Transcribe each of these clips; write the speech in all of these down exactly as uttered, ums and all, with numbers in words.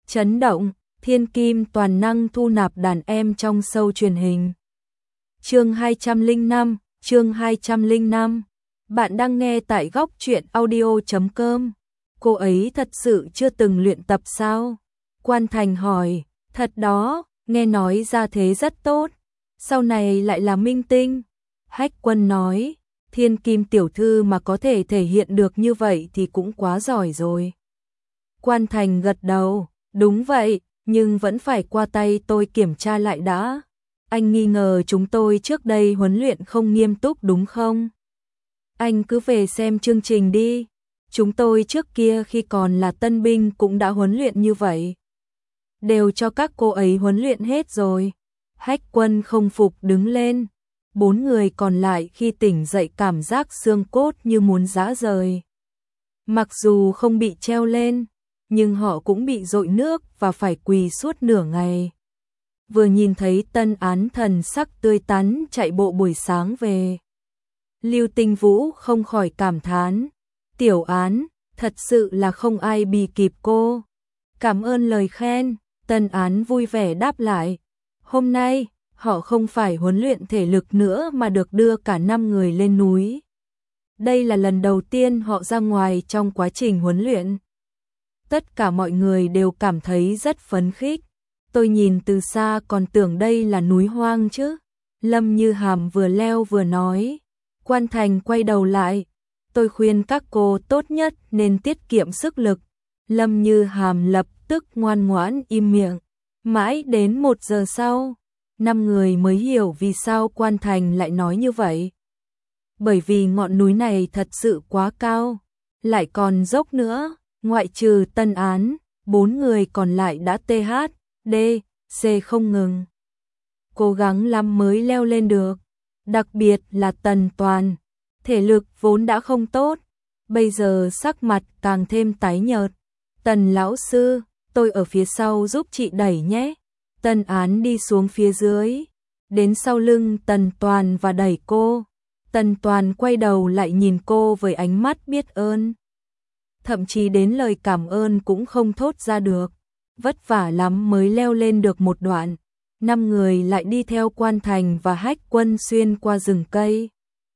Chấn động, thiên kim toàn năng thu nạp đàn em trong show truyền hình. Chương hai trăm lẻ năm, chương hai trăm lẻ năm. Bạn đang nghe tại góc truyện audio chấm com. Cô ấy thật sự chưa từng luyện tập sao? Quan Thành hỏi. Thật đó, nghe nói ra thế rất tốt. Sau này lại là minh tinh. Hách Quân nói. Thiên kim tiểu thư mà có thể thể hiện được như vậy thì cũng quá giỏi rồi. Quan Thành gật đầu. Đúng vậy, nhưng vẫn phải qua tay tôi kiểm tra lại đã. Anh nghi ngờ chúng tôi trước đây huấn luyện không nghiêm túc đúng không? Anh cứ về xem chương trình đi. Chúng tôi trước kia khi còn là tân binh cũng đã huấn luyện như vậy. Đều cho các cô ấy huấn luyện hết rồi. Hách Quân không phục đứng lên. Bốn người còn lại khi tỉnh dậy cảm giác xương cốt như muốn giã rời. Mặc dù không bị treo lên, nhưng họ cũng bị dội nước và phải quỳ suốt nửa ngày. Vừa nhìn thấy Tân Án thần sắc tươi tắn chạy bộ buổi sáng về. Lưu Tinh Vũ không khỏi cảm thán. Tiểu Án, thật sự là không ai bì kịp cô. Cảm ơn lời khen, Tân Án vui vẻ đáp lại. Hôm nay, họ không phải huấn luyện thể lực nữa mà được đưa cả năm người lên núi. Đây là lần đầu tiên họ ra ngoài trong quá trình huấn luyện. Tất cả mọi người đều cảm thấy rất phấn khích. Tôi nhìn từ xa còn tưởng đây là núi hoang chứ. Lâm Như Hàm vừa leo vừa nói. Quan Thành quay đầu lại. Tôi khuyên các cô tốt nhất nên tiết kiệm sức lực. Lâm Như Hàm lập tức ngoan ngoãn im miệng. Mãi đến một giờ sau, năm người mới hiểu vì sao Quan Thành lại nói như vậy. Bởi vì ngọn núi này thật sự quá cao, lại còn dốc nữa. Ngoại trừ Tân Án, bốn người còn lại đã tê hát, đê, xê không ngừng. Cố gắng lắm mới leo lên được. Đặc biệt là Tần Toàn. Thể lực vốn đã không tốt. Bây giờ sắc mặt càng thêm tái nhợt. Tần lão sư, tôi ở phía sau giúp chị đẩy nhé. Tân Án đi xuống phía dưới. Đến sau lưng Tần Toàn và đẩy cô. Tần Toàn quay đầu lại nhìn cô với ánh mắt biết ơn. Thậm chí đến lời cảm ơn cũng không thốt ra được. Vất vả lắm mới leo lên được một đoạn. Năm người lại đi theo Quan Thành và Hách Quân xuyên qua rừng cây.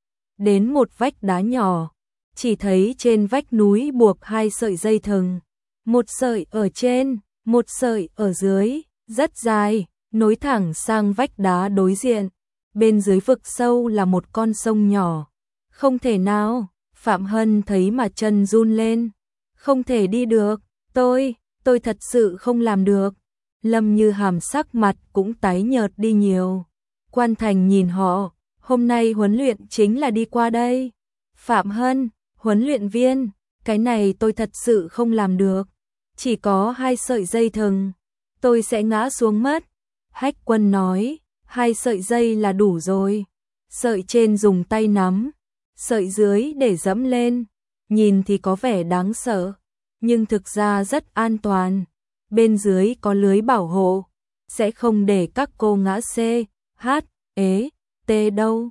Đến một vách đá nhỏ, chỉ thấy trên vách núi buộc hai sợi dây thừng. Một sợi ở trên, một sợi ở dưới, rất dài, nối thẳng sang vách đá đối diện. Bên dưới vực sâu là một con sông nhỏ. Không thể nào, Phạm Hân thấy mà chân run lên. Không thể đi được, tôi, tôi thật sự không làm được. Lâm Như Hàm sắc mặt cũng tái nhợt đi nhiều. Quan Thành nhìn họ, hôm nay huấn luyện chính là đi qua đây. Phạm Hân, huấn luyện viên, cái này tôi thật sự không làm được. Chỉ có hai sợi dây thừng, tôi sẽ ngã xuống mất. Hách Quân nói, hai sợi dây là đủ rồi. Sợi trên dùng tay nắm, sợi dưới để dẫm lên. Nhìn thì có vẻ đáng sợ, nhưng thực ra rất an toàn. Bên dưới có lưới bảo hộ, sẽ không để các cô ngã C, H, ế, T đâu.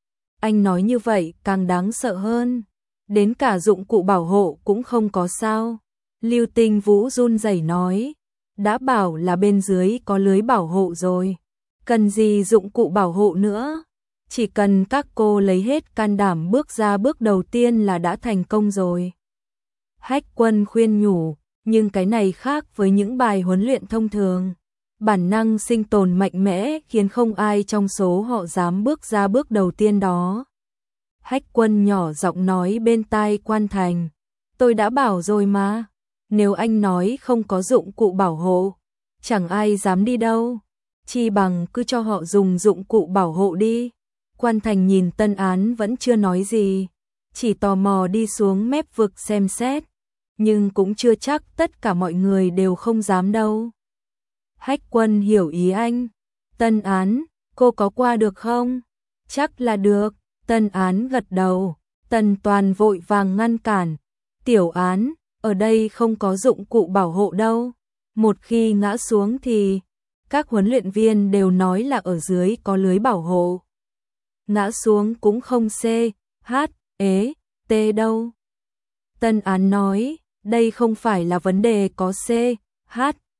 Anh nói như vậy càng đáng sợ hơn. Đến cả dụng cụ bảo hộ cũng không có sao. Lưu Tinh Vũ run rẩy nói. Đã bảo là bên dưới có lưới bảo hộ rồi. Cần gì dụng cụ bảo hộ nữa? Chỉ cần các cô lấy hết can đảm bước ra bước đầu tiên là đã thành công rồi. Hách Quân khuyên nhủ, nhưng cái này khác với những bài huấn luyện thông thường. Bản năng sinh tồn mạnh mẽ khiến không ai trong số họ dám bước ra bước đầu tiên đó. Hách Quân nhỏ giọng nói bên tai Quan Thành. Tôi đã bảo rồi mà, nếu anh nói không có dụng cụ bảo hộ, chẳng ai dám đi đâu. Chi bằng cứ cho họ dùng dụng cụ bảo hộ đi. Quan Thành nhìn Tân Án vẫn chưa nói gì, chỉ tò mò đi xuống mép vực xem xét. Nhưng cũng chưa chắc tất cả mọi người đều không dám đâu. Hách Quân hiểu ý anh. Tân Án, cô có qua được không? Chắc là được. Tân Án gật đầu. Tần Toàn vội vàng ngăn cản. Tiểu Án, ở đây không có dụng cụ bảo hộ đâu. Một khi ngã xuống thì các huấn luyện viên đều nói là ở dưới có lưới bảo hộ. Ngã xuống cũng không C, H, ế, T đâu. Tân Án nói, đây không phải là vấn đề có C, H,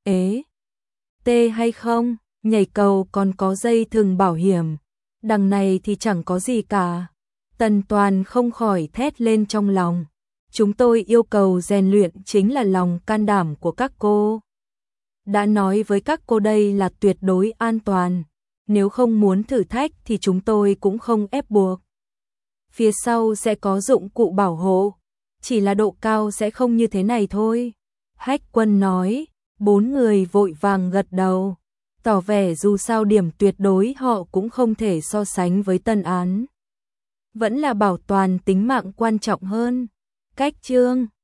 Ế, tê hay không, nhảy cầu còn có dây thừng bảo hiểm, đằng này thì chẳng có gì cả. Tần Toàn không khỏi thét lên trong lòng. Chúng tôi yêu cầu rèn luyện chính là lòng can đảm của các cô. Đã nói với các cô đây là tuyệt đối an toàn. Nếu không muốn thử thách thì chúng tôi cũng không ép buộc. Phía sau sẽ có dụng cụ bảo hộ, chỉ là độ cao sẽ không như thế này thôi. Hách Quân nói, bốn người vội vàng gật đầu, tỏ vẻ dù sao điểm tuyệt đối họ cũng không thể so sánh với Tân Án. Vẫn là bảo toàn tính mạng quan trọng hơn. Cách chương